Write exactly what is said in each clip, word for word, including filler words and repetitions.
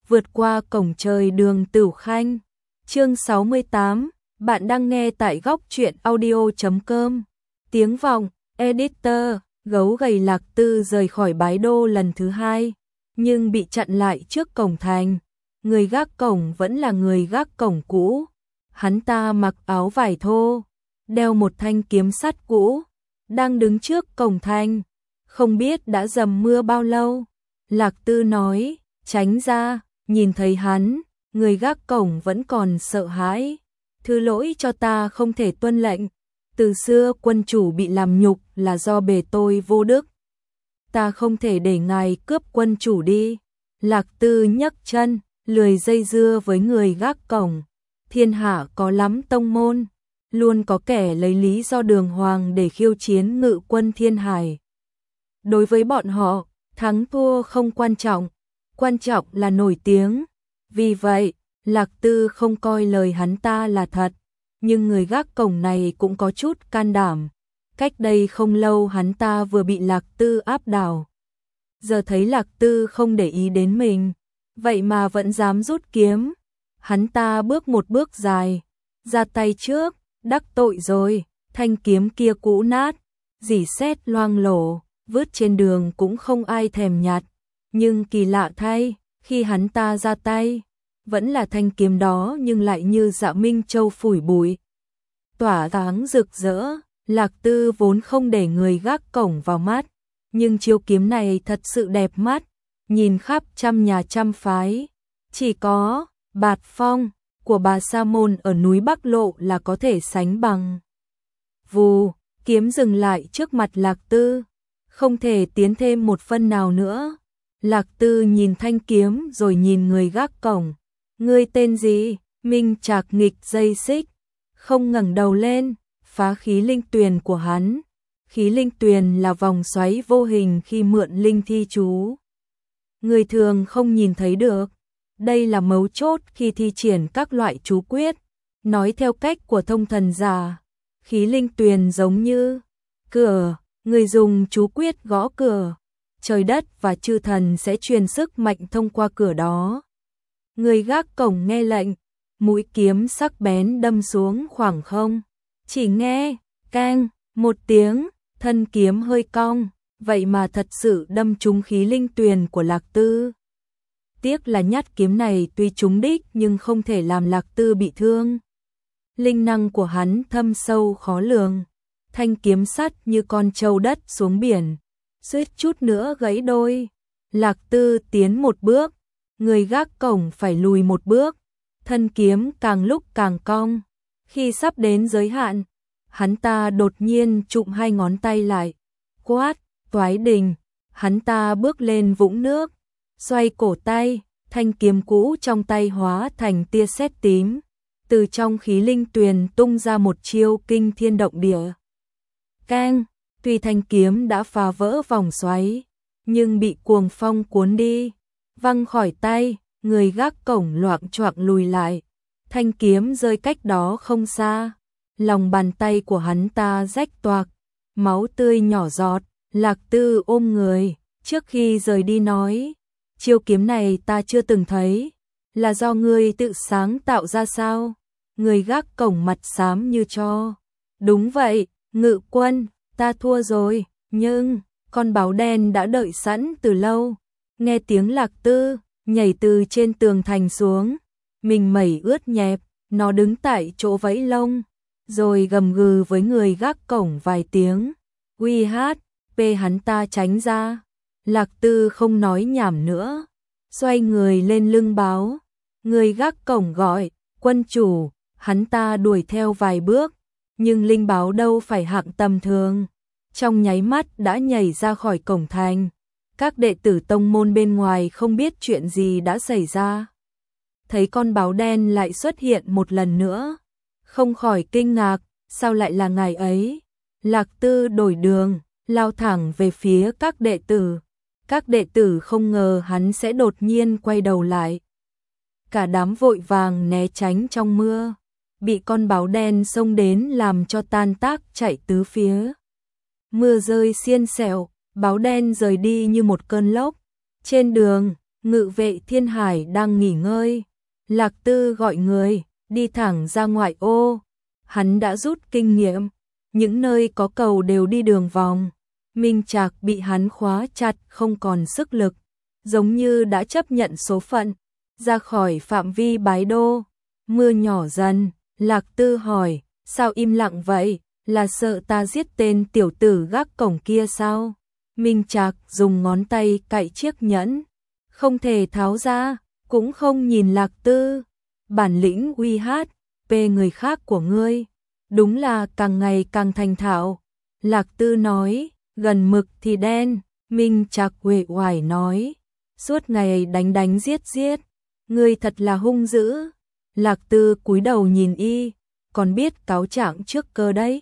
vượt qua cổng trời Đường Tửu Khanh. Chương sáu mươi tám, bạn đang nghe tại góc truyện audio chấm com. Tiếng vọng, editor, gấu gầy Lạc Tư rời khỏi Bái Đô lần thứ hai, nhưng bị chặn lại trước cổng thành. Người gác cổng vẫn là người gác cổng cũ. Hắn ta mặc áo vải thô, đeo một thanh kiếm sắt cũ, đang đứng trước cổng thành. Không biết đã dầm mưa bao lâu. Lạc Tư nói, tránh ra. Nhìn thấy hắn, người gác cổng vẫn còn sợ hãi. Thứ lỗi cho ta không thể tuân lệnh. Từ xưa quân chủ bị làm nhục là do bề tôi vô đức. Ta không thể để ngài cướp quân chủ đi. Lạc Tư nhấc chân, lười dây dưa với người gác cổng. Thiên hạ có lắm tông môn, luôn có kẻ lấy lý do đường hoàng để khiêu chiến ngự quân Thiên Hải. Đối với bọn họ, thắng thua không quan trọng, quan trọng là nổi tiếng. Vì vậy, Lạc Tư không coi lời hắn ta là thật, nhưng người gác cổng này cũng có chút can đảm. Cách đây không lâu hắn ta vừa bị Lạc Tư áp đảo. Giờ thấy Lạc Tư không để ý đến mình, vậy mà vẫn dám rút kiếm. Hắn ta bước một bước dài, ra tay trước, đắc tội rồi. Thanh kiếm kia cũ nát, rỉ sét loang lổ, vứt trên đường cũng không ai thèm nhặt. Nhưng kỳ lạ thay, khi hắn ta ra tay, vẫn là thanh kiếm đó nhưng lại như Dạ Minh Châu phủi bụi, tỏa sáng rực rỡ. Lạc Tư vốn không để người gác cổng vào mắt, nhưng chiêu kiếm này thật sự đẹp mắt, nhìn khắp trăm nhà trăm phái, chỉ có Bạt Phong của Bà Sa Môn ở núi Bắc Lộ là có thể sánh bằng. Vù, kiếm dừng lại trước mặt Lạc Tư, không thể tiến thêm một phân nào nữa. Lạc Tư nhìn thanh kiếm rồi nhìn người gác cổng. Ngươi tên gì? Minh Trạc nghịch dây xích, không ngẩng đầu lên, phá khí linh tuyền của hắn. Khí linh tuyền là vòng xoáy vô hình khi mượn linh thi chú. Người thường không nhìn thấy được. Đây là mấu chốt khi thi triển các loại chú quyết. Nói theo cách của thông thần giả, khí linh tuyền giống như cửa, người dùng chú quyết gõ cửa, trời đất và chư thần sẽ truyền sức mạnh thông qua cửa đó. Người gác cổng nghe lệnh, mũi kiếm sắc bén đâm xuống khoảng không. Chỉ nghe, keng, một tiếng, thân kiếm hơi cong, vậy mà thật sự đâm trúng khí linh tuyền của Lạc Tư. Tiếc là nhát kiếm này tuy trúng đích nhưng không thể làm Lạc Tư bị thương. Linh năng của hắn thâm sâu khó lường, thanh kiếm sắt như con trâu đất xuống biển, suýt chút nữa gãy đôi. Lạc Tư tiến một bước, người gác cổng phải lùi một bước, thân kiếm càng lúc càng cong. Khi sắp đến giới hạn, hắn ta đột nhiên chụm hai ngón tay lại, quát, toái đình. Hắn ta bước lên vũng nước, xoay cổ tay, thanh kiếm cũ trong tay hóa thành tia sét tím. Từ trong khí linh tuyền tung ra một chiêu kinh thiên động địa. Keng, tuy thanh kiếm đã phá vỡ vòng xoáy, nhưng bị cuồng phong cuốn đi, văng khỏi tay, người gác cổng loạng choạng lùi lại. Thanh kiếm rơi cách đó không xa, lòng bàn tay của hắn ta rách toạc, máu tươi nhỏ giọt. Lạc Tư ôm người, trước khi rời đi nói, chiêu kiếm này ta chưa từng thấy, là do ngươi tự sáng tạo ra sao? Người gác cổng mặt xám như tro. Đúng vậy, ngự quân, ta thua rồi, nhưng con báo đen đã đợi sẵn từ lâu. Nghe tiếng Lạc Tư nhảy từ trên tường thành xuống, mình mẩy ướt nhẹp, nó đứng tại chỗ vẫy lông, rồi gầm gừ với người gác cổng vài tiếng. Uy hát, pê hắn ta tránh ra. Lạc Tư không nói nhảm nữa, xoay người lên lưng báo. Người gác cổng gọi, quân chủ. Hắn ta đuổi theo vài bước, nhưng linh báo đâu phải hạng tầm thường, trong nháy mắt đã nhảy ra khỏi cổng thành. Các đệ tử tông môn bên ngoài không biết chuyện gì đã xảy ra, thấy con báo đen lại xuất hiện một lần nữa, không khỏi kinh ngạc, sao lại là ngài ấy? Lạc Tư đổi đường, lao thẳng về phía các đệ tử. Các đệ tử không ngờ hắn sẽ đột nhiên quay đầu lại, cả đám vội vàng né tránh trong mưa, bị con báo đen xông đến làm cho tan tác chạy tứ phía. Mưa rơi xiên xẹo, báo đen rời đi như một cơn lốc. Trên đường, Ngự vệ Thiên Hải đang nghỉ ngơi. Lạc Tư gọi người, đi thẳng ra ngoại ô. Hắn đã rút kinh nghiệm, những nơi có cầu đều đi đường vòng. Minh Trạc bị hắn khóa chặt không còn sức lực, giống như đã chấp nhận số phận, ra khỏi phạm vi bái đô. Mưa nhỏ dần, Lạc Tư hỏi, sao im lặng vậy, là sợ ta giết tên tiểu tử gác cổng kia sao? Minh Trạc dùng ngón tay cạy chiếc nhẫn, không thể tháo ra, cũng không nhìn Lạc Tư. Bản lĩnh uy hát, pê người khác của ngươi, đúng là càng ngày càng thành thạo. Lạc Tư nói, gần mực thì đen. Minh Trạc uể oải nói, suốt ngày đánh đánh giết giết, ngươi thật là hung dữ. Lạc Tư cúi đầu nhìn y, còn biết cáo trạng trước cơ đấy.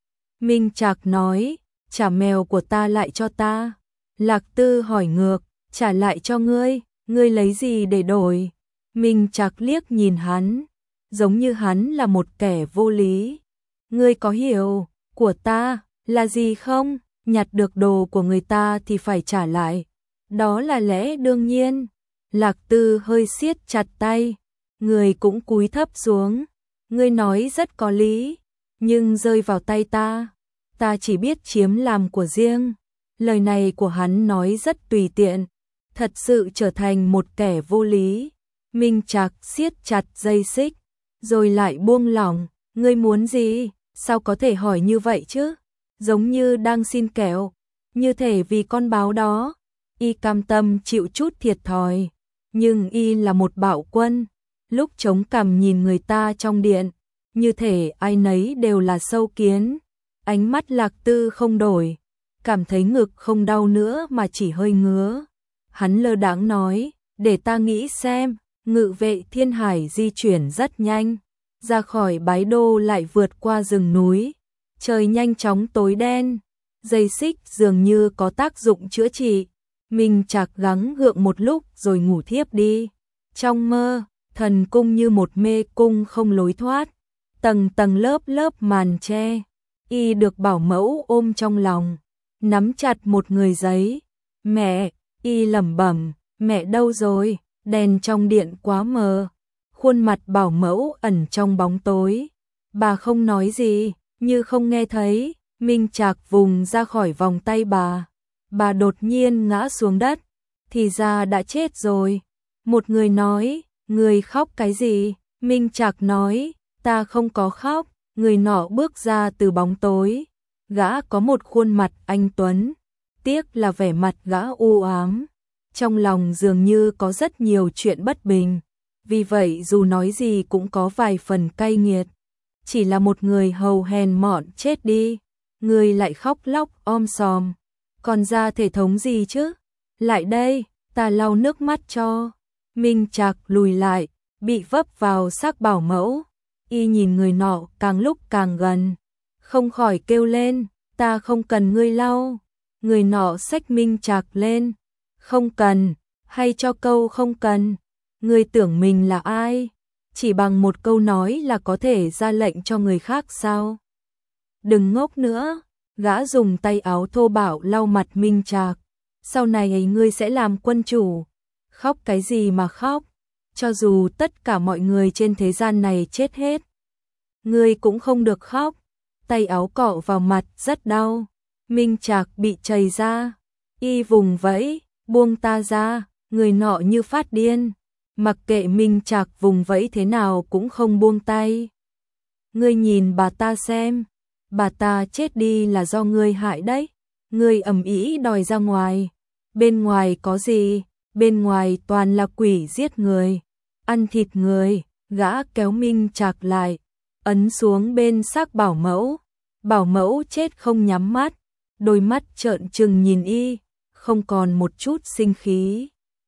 Minh Trạc nói, trả mèo của ta lại cho ta. Lạc Tư hỏi ngược, trả lại cho ngươi, ngươi lấy gì để đổi? Minh Trạc liếc nhìn hắn, giống như hắn là một kẻ vô lý. Ngươi có hiểu của ta là gì không? Nhặt được đồ của người ta thì phải trả lại, đó là lẽ đương nhiên. Lạc Tư hơi siết chặt tay, người cũng cúi thấp xuống. Ngươi nói rất có lý, nhưng rơi vào tay ta, ta chỉ biết chiếm làm của riêng. Lời này của hắn nói rất tùy tiện, thật sự trở thành một kẻ vô lý. Minh Trạc siết chặt dây xích, rồi lại buông lỏng. Ngươi muốn gì? Sao có thể hỏi như vậy chứ? Giống như đang xin kẹo, như thể vì con báo đó, y cam tâm chịu chút thiệt thòi. Nhưng y là một bạo quân, lúc chống cằm nhìn người ta trong điện, như thể ai nấy đều là sâu kiến. Ánh mắt Lạc Tư không đổi, cảm thấy ngực không đau nữa mà chỉ hơi ngứa. Hắn lơ đãng nói, để ta nghĩ xem. Ngự vệ Thiên Hải di chuyển rất nhanh, ra khỏi bái đô lại vượt qua rừng núi. Trời nhanh chóng tối đen, dây xích dường như có tác dụng chữa trị. Minh Trạc gắng gượng một lúc rồi ngủ thiếp đi. Trong mơ, thần cung như một mê cung không lối thoát, tầng tầng lớp lớp màn che. Y được bảo mẫu ôm trong lòng, nắm chặt một người giấy. Mẹ, y lẩm bẩm, mẹ đâu rồi? Đèn trong điện quá mờ, khuôn mặt bảo mẫu ẩn trong bóng tối. Bà không nói gì, như không nghe thấy. Minh Trạc vùng ra khỏi vòng tay bà. Bà đột nhiên ngã xuống đất, thì ra đã chết rồi. Một người nói, người khóc cái gì? Minh Trạc nói, ta không có khóc. Người nọ bước ra từ bóng tối. Gã có một khuôn mặt anh tuấn, tiếc là vẻ mặt gã u ám. Trong lòng dường như có rất nhiều chuyện bất bình, vì vậy dù nói gì cũng có vài phần cay nghiệt. Chỉ là một người hầu hèn mọn chết đi, người lại khóc lóc om sòm. Còn ra thể thống gì chứ? Lại đây, ta lau nước mắt cho. Minh Trạc lùi lại, bị vấp vào xác bảo mẫu. Y nhìn người nọ càng lúc càng gần, không khỏi kêu lên, ta không cần ngươi lau. Người nọ xách Minh Trạc lên, không cần, hay cho câu không cần. Ngươi tưởng mình là ai? Chỉ bằng một câu nói là có thể ra lệnh cho người khác sao? Đừng ngốc nữa. Gã dùng tay áo thô bạo lau mặt Minh Trạc. Sau này ấy ngươi sẽ làm quân chủ. Khóc cái gì mà khóc? Cho dù tất cả mọi người trên thế gian này chết hết, ngươi cũng không được khóc. Tay áo cọ vào mặt rất đau. Minh Trạc bị chảy ra. Y vùng vẫy, buông ta ra. Người nọ như phát điên, mặc kệ Minh Trạc vùng vẫy thế nào cũng không buông tay. Ngươi nhìn bà ta xem, bà ta chết đi là do ngươi hại đấy. Ngươi ầm ĩ đòi ra ngoài. Bên ngoài có gì? Bên ngoài toàn là quỷ giết người, ăn thịt người. Gã kéo Minh Trạc lại, ấn xuống bên xác bảo mẫu. Bảo mẫu chết không nhắm mắt, đôi mắt trợn trừng nhìn y, không còn một chút sinh khí.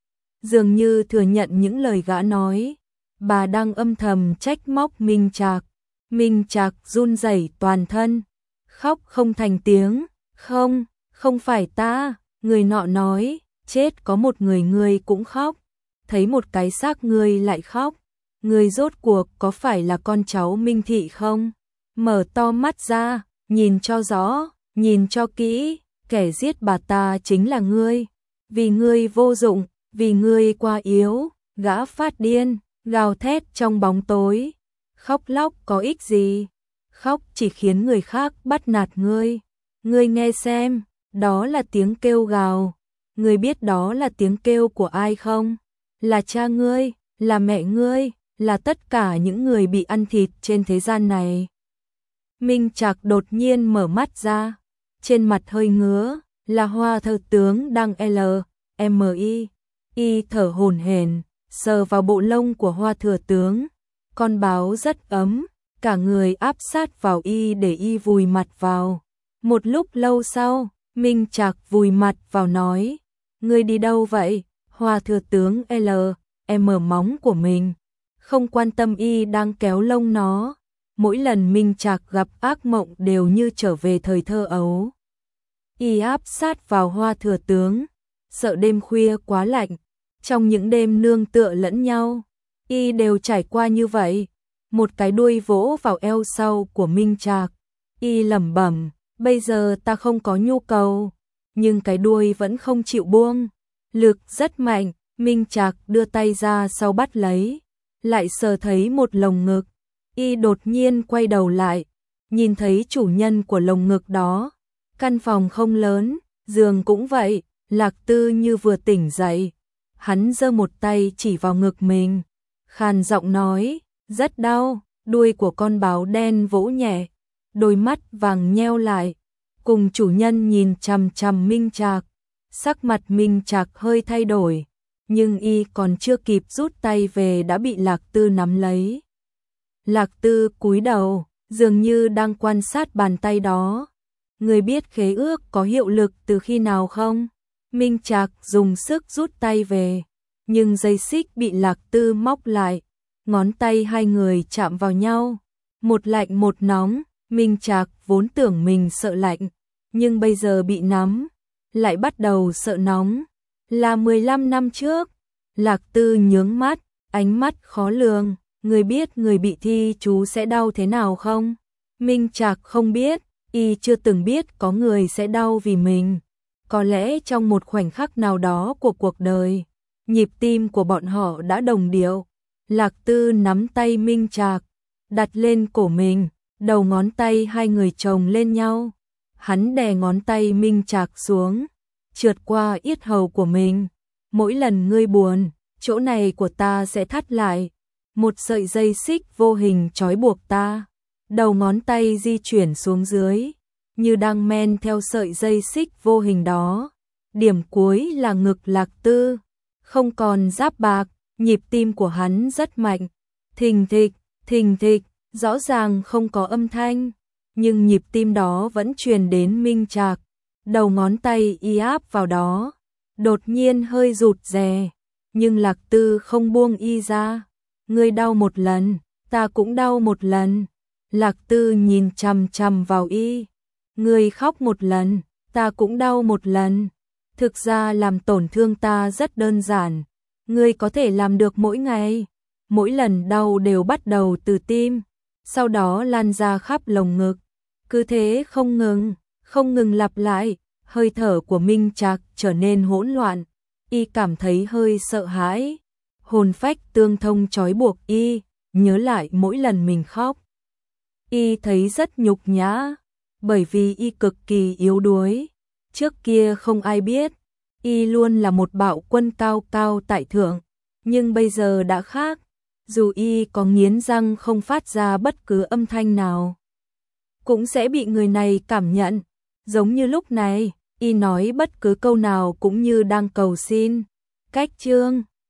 Dường như thừa nhận những lời gã nói. Bà đang âm thầm trách móc Minh Trạc. Minh Trạc run rẩy toàn thân, khóc không thành tiếng. Không, không phải ta. Người nọ nói, chết có một người ngươi cũng khóc. Thấy một cái xác ngươi lại khóc. Ngươi rốt cuộc có phải là con cháu Minh Thị không? Mở to mắt ra, nhìn cho rõ, nhìn cho kỹ. Kẻ giết bà ta chính là ngươi. Vì ngươi vô dụng, vì ngươi quá yếu, gã phát điên, gào thét trong bóng tối. Khóc lóc có ích gì? Khóc chỉ khiến người khác bắt nạt ngươi. Ngươi nghe xem, đó là tiếng kêu gào. Ngươi biết đó là tiếng kêu của ai không? Là cha ngươi, là mẹ ngươi, là tất cả những người bị ăn thịt trên thế gian này. Minh Trạc đột nhiên mở mắt ra, trên mặt hơi ngứa, là Hoa Thừa Tướng đang L, M I, y thở hổn hển, sờ vào bộ lông của Hoa Thừa Tướng. Con báo rất ấm, cả người áp sát vào y để y vùi mặt vào. Một lúc lâu sau, Minh Trạc vùi mặt vào nói, ngươi đi đâu vậy? Hoa Thừa Tướng L, M móng của mình, không quan tâm y đang kéo lông nó. Mỗi lần Minh Trạc gặp ác mộng đều như trở về thời thơ ấu. Y áp sát vào Hoa Thừa Tướng, sợ đêm khuya quá lạnh. Trong những đêm nương tựa lẫn nhau, y đều trải qua như vậy. Một cái đuôi vỗ vào eo sau của Minh Trạc. Y lẩm bẩm, bây giờ ta không có nhu cầu, nhưng cái đuôi vẫn không chịu buông. Lực rất mạnh, Minh Trạc đưa tay ra sau bắt lấy, lại sờ thấy một lồng ngực. Y đột nhiên quay đầu lại, nhìn thấy chủ nhân của lồng ngực đó. Căn phòng không lớn, giường cũng vậy. Lạc Tư như vừa tỉnh dậy, hắn giơ một tay chỉ vào ngực mình, khàn giọng nói, rất đau. Đuôi của con báo đen vỗ nhẹ, đôi mắt vàng nheo lại, cùng chủ nhân nhìn chằm chằm Minh Trạc. Sắc mặt Minh Trạc hơi thay đổi, nhưng y còn chưa kịp rút tay về đã bị Lạc Tư nắm lấy. Lạc Tư cúi đầu, dường như đang quan sát bàn tay đó. Người biết khế ước có hiệu lực từ khi nào không? Minh Trạc dùng sức rút tay về, nhưng dây xích bị Lạc Tư móc lại. Ngón tay hai người chạm vào nhau, một lạnh một nóng. Minh Trạc vốn tưởng mình sợ lạnh, nhưng bây giờ bị nắm, lại bắt đầu sợ nóng. Là mười lăm năm trước. Lạc Tư nhướng mắt, ánh mắt khó lường. Người biết người bị thi chú sẽ đau thế nào không? Minh Trạc không biết, y chưa từng biết có người sẽ đau vì mình. Có lẽ trong một khoảnh khắc nào đó của cuộc đời, nhịp tim của bọn họ đã đồng điệu. Lạc Tư nắm tay Minh Trạc, đặt lên cổ mình, đầu ngón tay hai người chồng lên nhau. Hắn đè ngón tay Minh Trạc xuống, trượt qua yết hầu của mình. Mỗi lần ngươi buồn, chỗ này của ta sẽ thắt lại. Một sợi dây xích vô hình trói buộc ta. Đầu ngón tay di chuyển xuống dưới, như đang men theo sợi dây xích vô hình đó. Điểm cuối là ngực Lạc Tư, không còn giáp bạc. Nhịp tim của hắn rất mạnh, thình thịch, thình thịch, rõ ràng không có âm thanh, nhưng nhịp tim đó vẫn truyền đến Minh Trạc. Đầu ngón tay y áp vào đó, đột nhiên hơi rụt rè, nhưng Lạc Tư không buông y ra. Ngươi đau một lần, ta cũng đau một lần. Lạc Tư nhìn chằm chằm vào y. Ngươi khóc một lần, ta cũng đau một lần. Thực ra làm tổn thương ta rất đơn giản. Ngươi có thể làm được mỗi ngày. Mỗi lần đau đều bắt đầu từ tim, sau đó lan ra khắp lồng ngực. Cứ thế không ngừng, không ngừng lặp lại. Hơi thở của Minh Trạc trở nên hỗn loạn. Y cảm thấy hơi sợ hãi. Hồn phách tương thông trói buộc y, nhớ lại mỗi lần mình khóc. Y thấy rất nhục nhã, bởi vì y cực kỳ yếu đuối. Trước kia không ai biết, y luôn là một bạo quân cao cao tại thượng, nhưng bây giờ đã khác. Dù y có nghiến răng không phát ra bất cứ âm thanh nào, cũng sẽ bị người này cảm nhận. Giống như lúc này, y nói bất cứ câu nào cũng như đang cầu xin. Cách chương